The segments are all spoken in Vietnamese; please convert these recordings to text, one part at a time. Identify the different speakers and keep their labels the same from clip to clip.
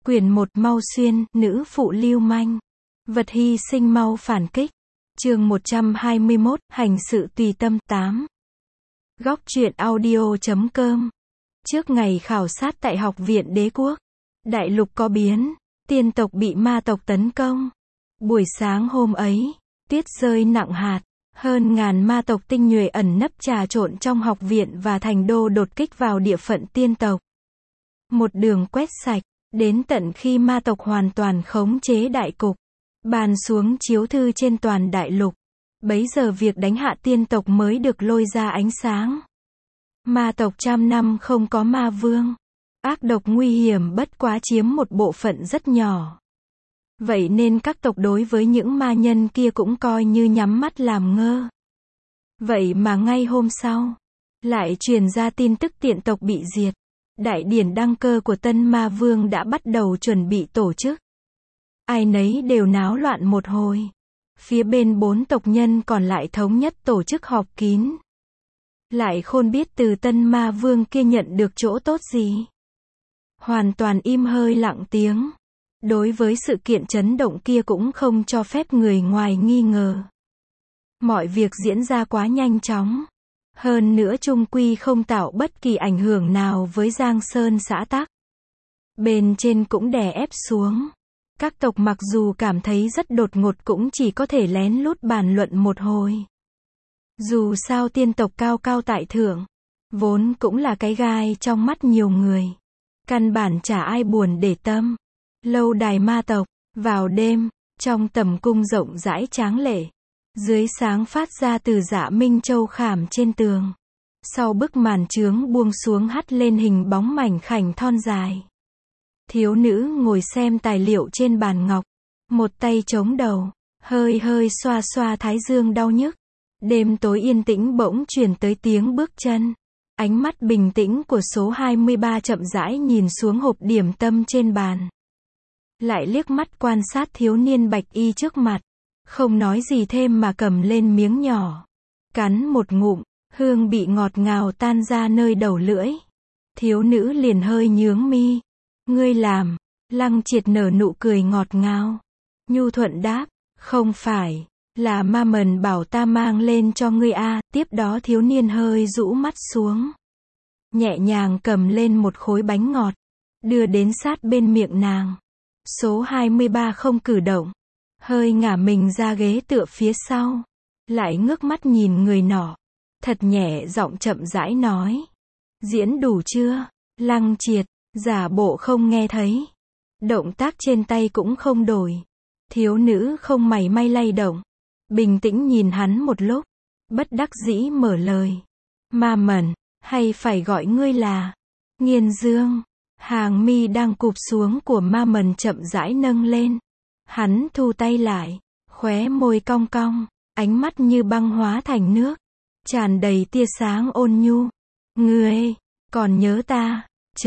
Speaker 1: Quyển 1 Mau Xuyên, nữ phụ lưu manh. Vật hy sinh mau phản kích. Chương 121, hành sự tùy tâm 8. Góc truyện audio.com. Trước ngày khảo sát tại Học viện Đế quốc, đại lục có biến, tiên tộc bị ma tộc tấn công. Buổi sáng hôm ấy, tuyết rơi nặng hạt, hơn ngàn ma tộc tinh nhuệ ẩn nấp trà trộn trong học viện và thành đô đột kích vào địa phận tiên tộc. Một đường quét sạch, đến tận khi ma tộc hoàn toàn khống chế đại cục, bàn xuống chiếu thư trên toàn đại lục. Bấy giờ việc đánh hạ tiên tộc mới được lôi ra ánh sáng. Ma tộc trăm năm không có ma vương. Ác độc nguy hiểm bất quá chiếm một bộ phận rất nhỏ. Vậy nên các tộc đối với những ma nhân kia cũng coi như nhắm mắt làm ngơ. Vậy mà ngay hôm sau, lại truyền ra tin tức tiện tộc bị diệt. Đại điển đăng cơ của tân ma vương đã bắt đầu chuẩn bị tổ chức. Ai nấy đều náo loạn một hồi. Phía bên 4 tộc nhân còn lại thống nhất tổ chức họp kín. Lại khôn biết từ tân ma vương kia nhận được chỗ tốt gì. Hoàn toàn im hơi lặng tiếng. Đối với sự kiện chấn động kia cũng không cho phép người ngoài nghi ngờ. Mọi việc diễn ra quá nhanh chóng. Hơn nữa chung quy không tạo bất kỳ ảnh hưởng nào với Giang Sơn xã tắc. Bên trên cũng đè ép xuống. Các tộc mặc dù cảm thấy rất đột ngột cũng chỉ có thể lén lút bàn luận một hồi. Dù sao tiên tộc cao cao tại thượng, vốn cũng là cái gai trong mắt nhiều người. Căn bản chả ai buồn để tâm. Lâu đài ma tộc, vào đêm, trong tầm cung rộng rãi tráng lệ. Dưới sáng phát ra từ Dạ Minh Châu khảm trên tường. Sau bức màn chướng buông xuống hắt lên hình bóng mảnh khảnh thon dài. Thiếu nữ ngồi xem tài liệu trên bàn ngọc. Một tay chống đầu, hơi hơi xoa xoa thái dương đau nhức. Đêm tối yên tĩnh bỗng truyền tới tiếng bước chân. Ánh mắt bình tĩnh của số 23 chậm rãi nhìn xuống hộp điểm tâm trên bàn. Lại liếc mắt quan sát thiếu niên bạch y trước mặt. Không nói gì thêm mà cầm lên miếng nhỏ. Cắn một ngụm, hương bị ngọt ngào tan ra nơi đầu lưỡi. Thiếu nữ liền hơi nhướng mi. Ngươi làm. Lăng Triệt nở nụ cười ngọt ngào. Nhu thuận đáp, không phải, là ma mần bảo ta mang lên cho ngươi a. Tiếp đó thiếu niên hơi rũ mắt xuống. Nhẹ nhàng cầm lên một khối bánh ngọt. Đưa đến sát bên miệng nàng. Số 23 không cử động. Hơi ngả mình ra ghế tựa phía sau. Lại ngước mắt nhìn người nọ. Thật nhẹ giọng chậm rãi nói. Diễn đủ chưa? Lăng Triệt, giả bộ không nghe thấy. Động tác trên tay cũng không đổi. Thiếu nữ không mảy may lay động. Bình tĩnh nhìn hắn một lúc. Bất đắc dĩ mở lời. Ma mẩn, hay phải gọi ngươi là Nghiên Dương. Hàng mi đang cụp xuống của ma mẩn chậm rãi nâng lên. Hắn thu tay lại, khóe môi cong cong, ánh mắt như băng hóa thành nước, tràn đầy tia sáng ôn nhu. Ngươi, còn nhớ ta?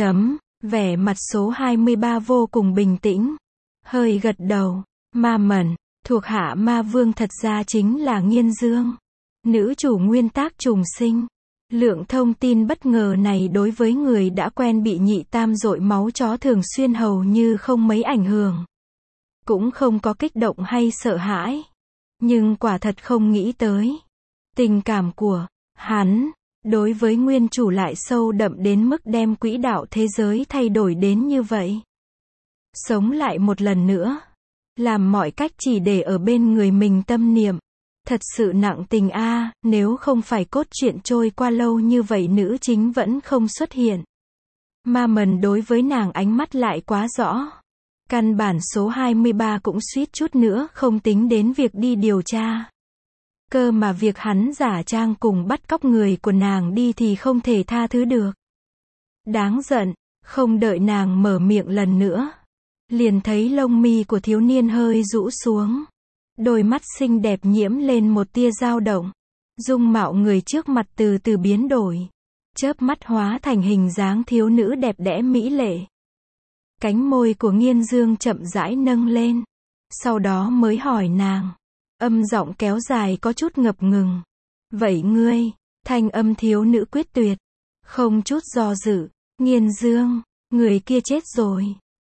Speaker 1: Vẻ mặt số 23 vô cùng bình tĩnh, hơi gật đầu. Ma mẩn, thuộc hạ ma vương thật ra chính là Nghiên Dương, nữ chủ nguyên tác trùng sinh. Lượng thông tin bất ngờ này đối với người đã quen bị nhị tam dội máu chó thường xuyên hầu như không mấy ảnh hưởng. Cũng không có kích động hay sợ hãi. Nhưng quả thật không nghĩ tới. Tình cảm của hắn đối với nguyên chủ lại sâu đậm đến mức đem quỹ đạo thế giới thay đổi đến như vậy. Sống lại một lần nữa. Làm mọi cách chỉ để ở bên người mình tâm niệm. Thật sự nặng tình a. Nếu không phải cốt truyện trôi qua lâu như vậy nữ chính vẫn không xuất hiện. Ma mần đối với nàng ánh mắt lại quá rõ. Căn bản số 23 cũng suýt chút nữa không tính đến việc đi điều tra. Cơ mà việc hắn giả trang cùng bắt cóc người của nàng đi thì không thể tha thứ được. Đáng giận, không đợi nàng mở miệng lần nữa. Liền thấy lông mi của thiếu niên hơi rũ xuống. Đôi mắt xinh đẹp nhiễm lên một tia dao động. Dung mạo người trước mặt từ từ biến đổi. Chớp mắt hóa thành hình dáng thiếu nữ đẹp đẽ mỹ lệ. Cánh môi của Nghiên Dương chậm rãi nâng lên. Sau đó mới hỏi nàng. Âm giọng kéo dài có chút ngập ngừng. Vậy ngươi? Thanh âm thiếu nữ quyết tuyệt. Không chút do dự. Nghiên Dương, người kia chết rồi.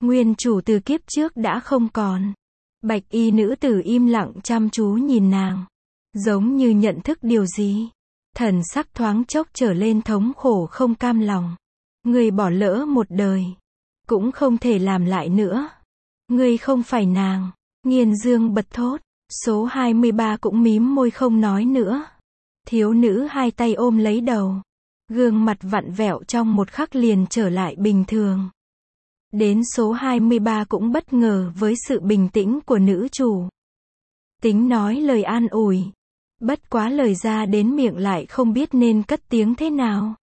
Speaker 1: Nguyên chủ từ kiếp trước đã không còn. Bạch y nữ tử im lặng chăm chú nhìn nàng. Giống như nhận thức điều gì. Thần sắc thoáng chốc trở lên thống khổ không cam lòng. Ngươi bỏ lỡ một đời. Cũng không thể làm lại nữa. Ngươi không phải nàng. Nghiên Dương bật thốt. Số 23 cũng mím môi không nói nữa. Thiếu nữ hai tay ôm lấy đầu. Gương mặt vặn vẹo trong một khắc liền trở lại bình thường. Đến số 23 cũng bất ngờ với sự bình tĩnh của nữ chủ. Tính nói lời an ủi. Bất quá lời ra đến miệng lại không biết nên cất tiếng thế nào.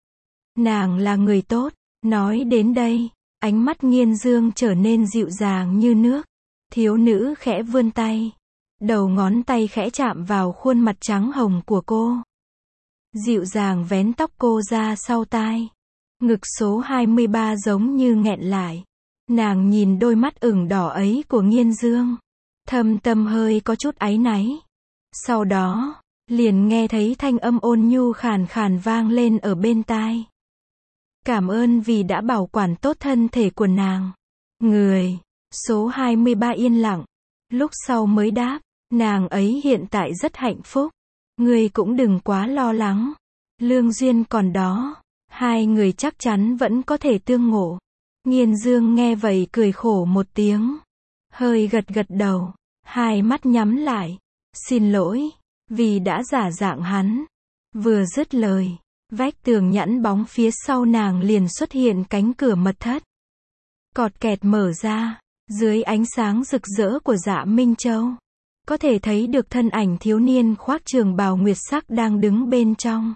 Speaker 1: Nàng là người tốt. Nói đến đây, ánh mắt Nghiên Dương trở nên dịu dàng như nước. Thiếu nữ khẽ vươn tay. Đầu ngón tay khẽ chạm vào khuôn mặt trắng hồng của cô. Dịu dàng vén tóc cô ra sau tai. Ngực số 23 giống như nghẹn lại. Nàng nhìn đôi mắt ửng đỏ ấy của Nghiên Dương. Thâm tâm hơi có chút áy náy. Sau đó, liền nghe thấy thanh âm ôn nhu khàn khàn vang lên ở bên tai. Cảm ơn vì đã bảo quản tốt thân thể của nàng. Người. Số 23 yên lặng. Lúc sau mới đáp. Nàng ấy hiện tại rất hạnh phúc. Ngươi cũng đừng quá lo lắng. Lương duyên còn đó. Hai người chắc chắn vẫn có thể tương ngộ. Nghiên Dương nghe vậy cười khổ một tiếng. Hơi gật gật đầu. Hai mắt nhắm lại. Xin lỗi. Vì đã giả dạng hắn. Vừa dứt lời. Vách tường nhẵn bóng phía sau nàng liền xuất hiện cánh cửa mật thất. Cọt kẹt mở ra. Dưới ánh sáng rực rỡ của Dạ Minh Châu. Có thể thấy được thân ảnh thiếu niên khoác trường bào nguyệt sắc đang đứng bên trong.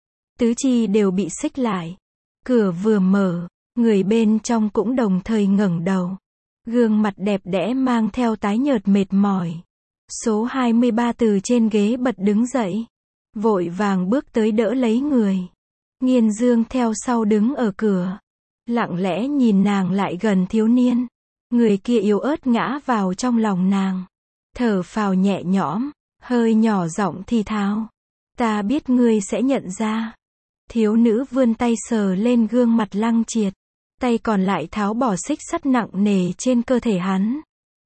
Speaker 1: Tứ chi đều bị xích lại. Cửa vừa mở, người bên trong cũng đồng thời ngẩng đầu. Gương mặt đẹp đẽ mang theo tái nhợt mệt mỏi. Số 23 từ trên ghế bật đứng dậy. Vội vàng bước tới đỡ lấy người. Nghiên Dương theo sau đứng ở cửa. Lặng lẽ nhìn nàng lại gần thiếu niên. Người kia yếu ớt ngã vào trong lòng nàng. Thở phào nhẹ nhõm, hơi nhỏ giọng thì thào. Ta biết ngươi sẽ nhận ra. Thiếu nữ vươn tay sờ lên gương mặt Lăng Triệt. Tay còn lại tháo bỏ xích sắt nặng nề trên cơ thể hắn.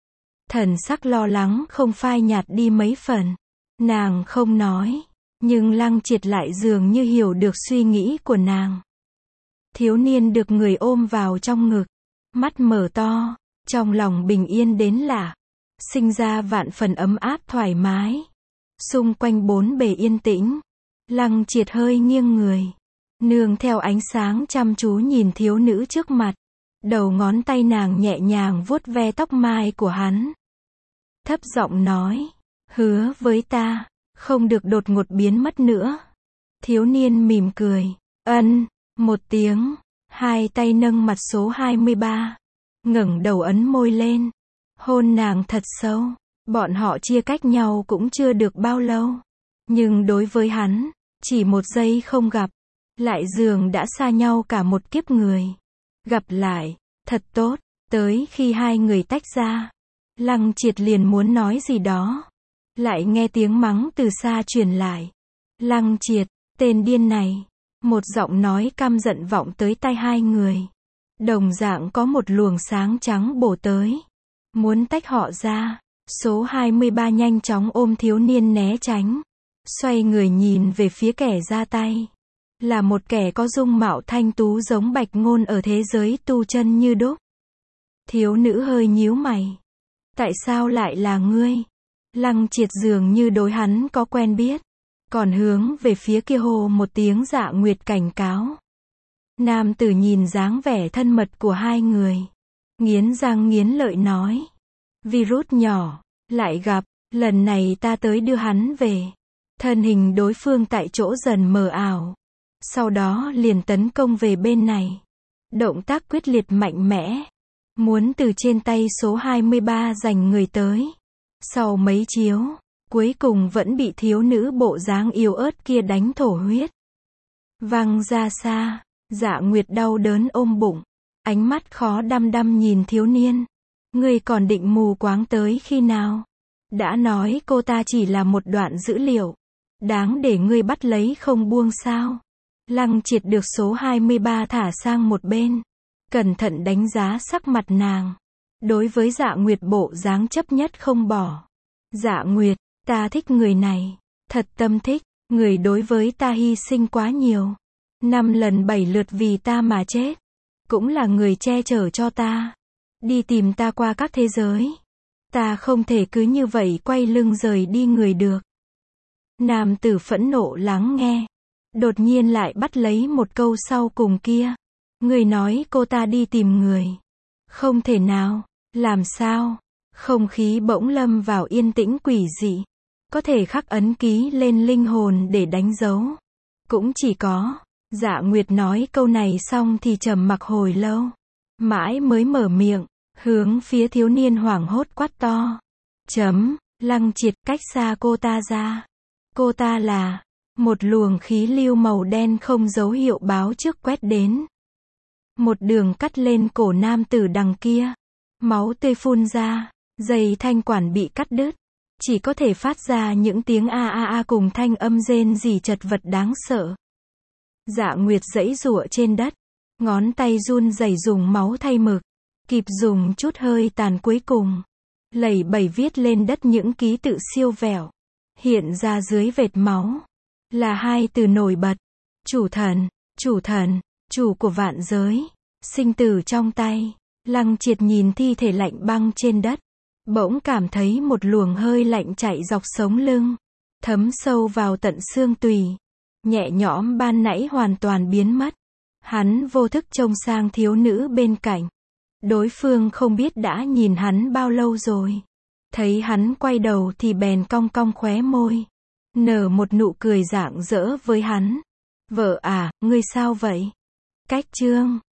Speaker 1: Thần sắc lo lắng không phai nhạt đi mấy phần. Nàng không nói. Nhưng Lăng Triệt lại dường như hiểu được suy nghĩ của nàng. Thiếu niên được người ôm vào trong ngực. Mắt mở to. Trong lòng bình yên đến lạ. Sinh ra vạn phần ấm áp thoải mái. Xung quanh bốn bề yên tĩnh. Lăng Triệt hơi nghiêng người. Nương theo ánh sáng chăm chú nhìn thiếu nữ trước mặt. Đầu ngón tay nàng nhẹ nhàng vuốt ve tóc mai của hắn. Thấp giọng nói. Hứa với ta. Không được đột ngột biến mất nữa. Thiếu niên mỉm cười. Ân. Một tiếng. Hai tay nâng mặt số 23. Ngẩng đầu ấn môi lên. Hôn nàng thật sâu. Bọn họ chia cách nhau cũng chưa được bao lâu. Nhưng đối với hắn, chỉ một giây không gặp, lại dường đã xa nhau cả một kiếp người. Gặp lại, thật tốt. Tới khi hai người tách ra, Lăng Triệt liền muốn nói gì đó. Lại nghe tiếng mắng từ xa truyền lại. Lăng Triệt, tên điên này. Một giọng nói căm giận vọng tới tai hai người. Đồng dạng có một luồng sáng trắng bổ tới. Muốn tách họ ra. Số 23 nhanh chóng ôm thiếu niên né tránh. Xoay người nhìn về phía kẻ ra tay. Là một kẻ có dung mạo thanh tú giống Bạch Ngôn ở thế giới tu chân như đúc. Thiếu nữ hơi nhíu mày. Tại sao lại là ngươi? Lăng Triệt dường như đối hắn có quen biết. Còn hướng về phía kia hô một tiếng Dạ Nguyệt cảnh cáo. Nam tử nhìn dáng vẻ thân mật của hai người. Nghiến răng nghiến lợi nói. Virus nhỏ, lại gặp, lần này ta tới đưa hắn về. Thân hình đối phương tại chỗ dần mờ ảo. Sau đó liền tấn công về bên này. Động tác quyết liệt mạnh mẽ. Muốn từ trên tay số 23 giành người tới. Sau mấy chiếu, cuối cùng vẫn bị thiếu nữ bộ dáng yếu ớt kia đánh thổ huyết. Văng ra xa, Dạ Nguyệt đau đớn ôm bụng. Ánh mắt khó đăm đăm nhìn thiếu niên. Ngươi còn định mù quáng tới khi nào? Đã nói cô ta chỉ là một đoạn dữ liệu. Đáng để ngươi bắt lấy không buông sao? Lăng Triệt được số 23 thả sang một bên. cẩn thận đánh giá sắc mặt nàng. Đối với Dạ Nguyệt bộ dáng chấp nhất không bỏ. Dạ Nguyệt, ta thích người này. Thật tâm thích, người đối với ta hy sinh quá nhiều. 5 lần 7 lượt vì ta mà chết. Cũng là người che chở cho ta. Đi tìm ta qua các thế giới. Ta không thể cứ như vậy quay lưng rời đi người được. Nam tử phẫn nộ lắng nghe. Đột nhiên lại bắt lấy một câu sau cùng kia. Người nói cô ta đi tìm người. Không thể nào. Làm sao? Không khí bỗng lâm vào yên tĩnh quỷ dị. Có thể khắc ấn ký lên linh hồn để đánh dấu. Cũng chỉ có. Dạ Nguyệt nói câu này xong thì trầm mặc hồi lâu. Mãi mới mở miệng. Hướng phía thiếu niên hoảng hốt quát to. Lăng Triệt cách xa cô ta ra. Cô ta là. Một luồng khí lưu màu đen không dấu hiệu báo trước quét đến. Một đường cắt lên cổ nam tử đằng kia. Máu tươi phun ra. Dây thanh quản bị cắt đứt. Chỉ có thể phát ra những tiếng a a a cùng thanh âm rên rỉ chật vật đáng sợ. Dạ Nguyệt giãy giụa trên đất. Ngón tay run rẩy dùng máu thay mực. Kịp dùng chút hơi tàn cuối cùng. Lẩy bẩy viết lên đất những ký tự siêu vẹo. Hiện ra dưới vệt máu. Là 2 từ nổi bật. Chủ thần, chủ của vạn giới. Sinh tử trong tay. Lăng Triệt nhìn thi thể lạnh băng trên đất. Bỗng cảm thấy một luồng hơi lạnh chạy dọc sống lưng. Thấm sâu vào tận xương tùy. Nhẹ nhõm ban nãy hoàn toàn biến mất. Hắn vô thức trông sang thiếu nữ bên cạnh. Đối phương không biết đã nhìn hắn bao lâu rồi. Thấy hắn quay đầu thì bèn cong cong khóe môi. Nở một nụ cười rạng rỡ với hắn. Vợ à, ngươi sao vậy? Cách chương